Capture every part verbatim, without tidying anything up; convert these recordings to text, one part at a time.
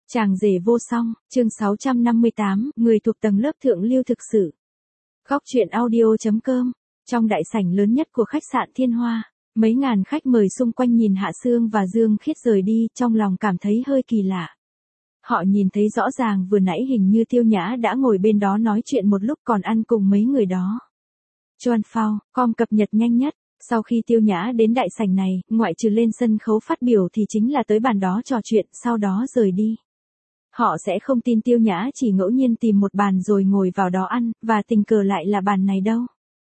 Chàng rể vô song, chương sáu trăm năm mươi tám, người thuộc tầng lớp thượng lưu thực sự. Góc truyện audio.com, trong đại sảnh lớn nhất của khách sạn Thiên Hoa, mấy ngàn khách mời xung quanh nhìn Hạ Sương và Dương Khiết rời đi, trong lòng cảm thấy hơi kỳ lạ. Họ nhìn thấy rõ ràng vừa nãy hình như Tiêu Nhã đã ngồi bên đó nói chuyện một lúc còn ăn cùng mấy người đó. Chuan Phao, com cập nhật nhanh nhất. Sau khi Tiêu Nhã đến đại sảnh này, ngoại trừ lên sân khấu phát biểu thì chính là tới bàn đó trò chuyện, sau đó rời đi. Họ sẽ không tin Tiêu Nhã chỉ ngẫu nhiên tìm một bàn rồi ngồi vào đó ăn, và tình cờ lại là bàn này đâu.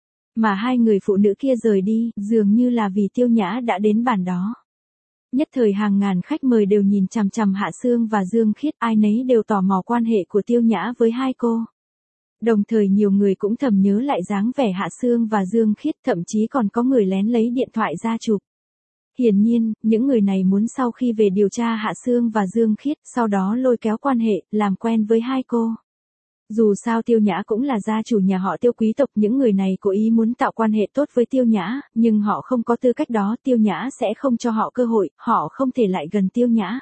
Mà hai người phụ nữ kia rời đi, dường như là vì Tiêu Nhã đã đến bàn đó. Nhất thời hàng ngàn khách mời đều nhìn chằm chằm Hạ Sương và Dương Khiết, ai nấy đều tò mò quan hệ của Tiêu Nhã với hai cô. Đồng thời nhiều người cũng thầm nhớ lại dáng vẻ Hạ Sương và Dương Khiết, thậm chí còn có người lén lấy điện thoại ra chụp. Hiển nhiên, những người này muốn sau khi về điều tra Hạ Sương và Dương Khiết, sau đó lôi kéo quan hệ, làm quen với hai cô. Dù sao Tiêu Nhã cũng là gia chủ nhà họ Tiêu quý tộc, những người này cố ý muốn tạo quan hệ tốt với Tiêu Nhã, nhưng họ không có tư cách đó, Tiêu Nhã sẽ không cho họ cơ hội, họ không thể lại gần Tiêu Nhã.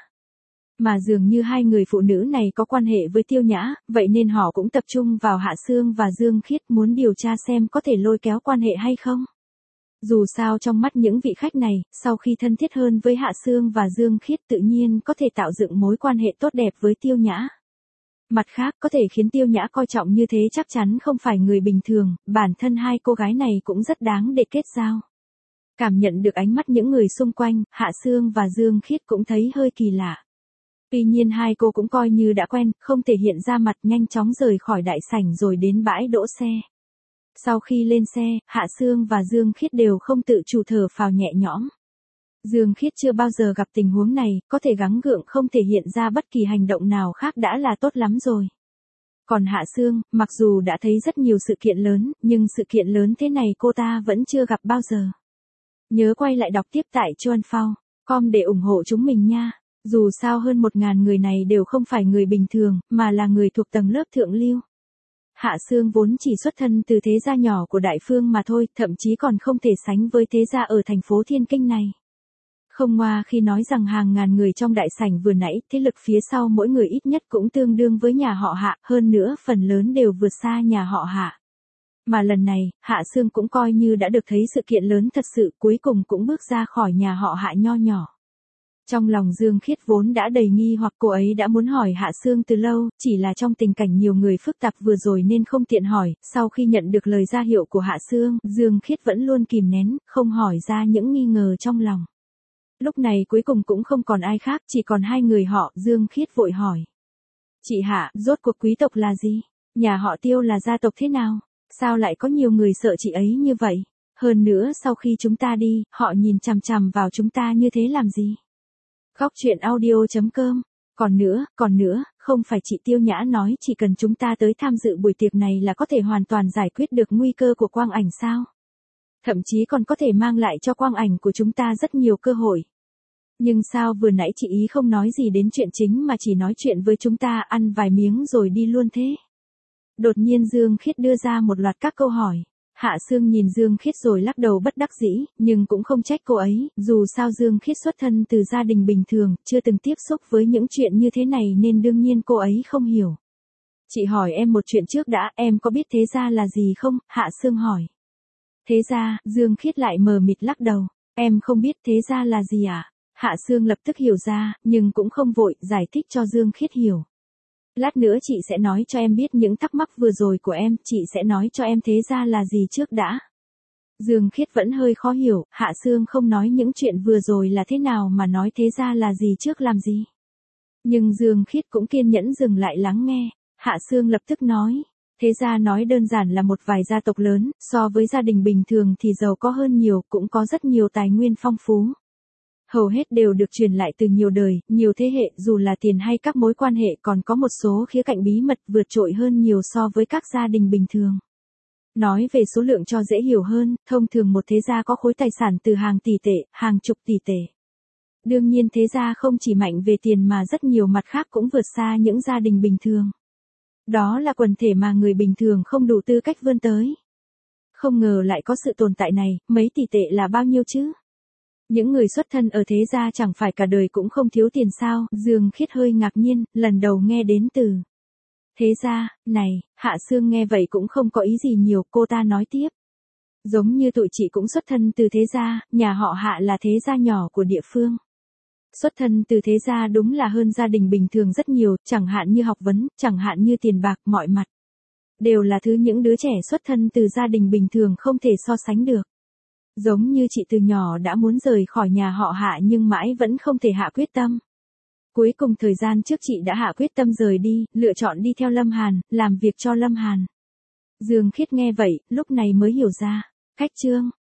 Mà dường như hai người phụ nữ này có quan hệ với Tiêu Nhã, vậy nên họ cũng tập trung vào Hạ Sương và Dương Khiết, muốn điều tra xem có thể lôi kéo quan hệ hay không. Dù sao trong mắt những vị khách này, sau khi thân thiết hơn với Hạ Sương và Dương Khiết tự nhiên có thể tạo dựng mối quan hệ tốt đẹp với Tiêu Nhã. Mặt khác, có thể khiến Tiêu Nhã coi trọng như thế chắc chắn không phải người bình thường, bản thân hai cô gái này cũng rất đáng để kết giao. Cảm nhận được ánh mắt những người xung quanh, Hạ Sương và Dương Khiết cũng thấy hơi kỳ lạ. Tuy nhiên hai cô cũng coi như đã quen, không thể hiện ra mặt, nhanh chóng rời khỏi đại sảnh rồi đến bãi đỗ xe. Sau khi lên xe, Hạ Sương và Dương Khiết đều không tự chủ thở phào nhẹ nhõm. Dương Khiết chưa bao giờ gặp tình huống này, có thể gắng gượng không thể hiện ra bất kỳ hành động nào khác đã là tốt lắm rồi. Còn Hạ Sương, mặc dù đã thấy rất nhiều sự kiện lớn, nhưng sự kiện lớn thế này cô ta vẫn chưa gặp bao giờ. Nhớ quay lại đọc tiếp tại chuan phao chấm com để ủng hộ chúng mình nha. Dù sao hơn một ngàn người này đều không phải người bình thường, mà là người thuộc tầng lớp thượng lưu. Hạ Sương vốn chỉ xuất thân từ thế gia nhỏ của đại phương mà thôi, thậm chí còn không thể sánh với thế gia ở thành phố Thiên Kinh này. Không ngoa khi nói rằng hàng ngàn người trong đại sảnh vừa nãy, thế lực phía sau mỗi người ít nhất cũng tương đương với nhà họ Hạ, hơn nữa phần lớn đều vượt xa nhà họ Hạ. Mà lần này, Hạ Sương cũng coi như đã được thấy sự kiện lớn thật sự, cuối cùng cũng bước ra khỏi nhà họ Hạ nho nhỏ. Trong lòng Dương Khiết vốn đã đầy nghi hoặc, cô ấy đã muốn hỏi Hạ Sương từ lâu, chỉ là trong tình cảnh nhiều người phức tạp vừa rồi nên không tiện hỏi. Sau khi nhận được lời ra hiệu của Hạ Sương, Dương Khiết vẫn luôn kìm nén, không hỏi ra những nghi ngờ trong lòng. Lúc này cuối cùng cũng không còn ai khác, chỉ còn hai người họ. Dương Khiết vội hỏi: "Chị Hạ, rốt cuộc quý tộc là gì? Nhà họ Tiêu là gia tộc thế nào? Sao lại có nhiều người sợ chị ấy như vậy? Hơn nữa sau khi chúng ta đi, họ nhìn chằm chằm vào chúng ta như thế làm gì?" Góc truyện audio.com. Còn nữa, còn nữa, không phải chị Tiêu Nhã nói chỉ cần chúng ta tới tham dự buổi tiệc này là có thể hoàn toàn giải quyết được nguy cơ của quang ảnh sao? Thậm chí còn có thể mang lại cho quang ảnh của chúng ta rất nhiều cơ hội. Nhưng sao vừa nãy chị ý không nói gì đến chuyện chính mà chỉ nói chuyện với chúng ta, ăn vài miếng rồi đi luôn thế? Đột nhiên Dương Khiết đưa ra một loạt các câu hỏi. Hạ Sương nhìn Dương Khiết rồi lắc đầu bất đắc dĩ, nhưng cũng không trách cô ấy, dù sao Dương Khiết xuất thân từ gia đình bình thường, chưa từng tiếp xúc với những chuyện như thế này nên đương nhiên cô ấy không hiểu. "Chị hỏi em một chuyện trước đã, em có biết thế gia là gì không?" Hạ Sương hỏi. "Thế gia?" Dương Khiết lại mờ mịt lắc đầu. "Em không biết thế gia là gì à?" Hạ Sương lập tức hiểu ra, nhưng cũng không vội, giải thích cho Dương Khiết hiểu. "Lát nữa chị sẽ nói cho em biết những thắc mắc vừa rồi của em, chị sẽ nói cho em thế gia là gì trước đã." Dương Khiết vẫn hơi khó hiểu, Hạ Sương không nói những chuyện vừa rồi là thế nào mà nói thế gia là gì trước làm gì. Nhưng Dương Khiết cũng kiên nhẫn dừng lại lắng nghe. Hạ Sương lập tức nói: "Thế gia nói đơn giản là một vài gia tộc lớn, so với gia đình bình thường thì giàu có hơn nhiều, cũng có rất nhiều tài nguyên phong phú. Hầu hết đều được truyền lại từ nhiều đời, nhiều thế hệ, dù là tiền hay các mối quan hệ, còn có một số khía cạnh bí mật vượt trội hơn nhiều so với các gia đình bình thường. Nói về số lượng cho dễ hiểu hơn, thông thường một thế gia có khối tài sản từ hàng tỷ tệ, hàng chục tỷ tệ. Đương nhiên thế gia không chỉ mạnh về tiền mà rất nhiều mặt khác cũng vượt xa những gia đình bình thường. Đó là quần thể mà người bình thường không đủ tư cách vươn tới. Không ngờ lại có sự tồn tại này, mấy tỷ tệ là bao nhiêu chứ?" Những người xuất thân ở thế gia chẳng phải cả đời cũng không thiếu tiền sao? Dương Khiết hơi ngạc nhiên, lần đầu nghe đến từ thế gia, này, Hạ Sương nghe vậy cũng không có ý gì nhiều, cô ta nói tiếp. Giống như tụi chị cũng xuất thân từ thế gia, nhà họ Hạ là thế gia nhỏ của địa phương. Xuất thân từ thế gia đúng là hơn gia đình bình thường rất nhiều, chẳng hạn như học vấn, chẳng hạn như tiền bạc, mọi mặt. Đều là thứ những đứa trẻ xuất thân từ gia đình bình thường không thể so sánh được. Giống như chị từ nhỏ đã muốn rời khỏi nhà họ Hạ nhưng mãi vẫn không thể hạ quyết tâm. Cuối cùng thời gian trước chị đã hạ quyết tâm rời đi, lựa chọn đi theo Lâm Hàn, làm việc cho Lâm Hàn. Dương Khiết nghe vậy, lúc này mới hiểu ra. Khách trương,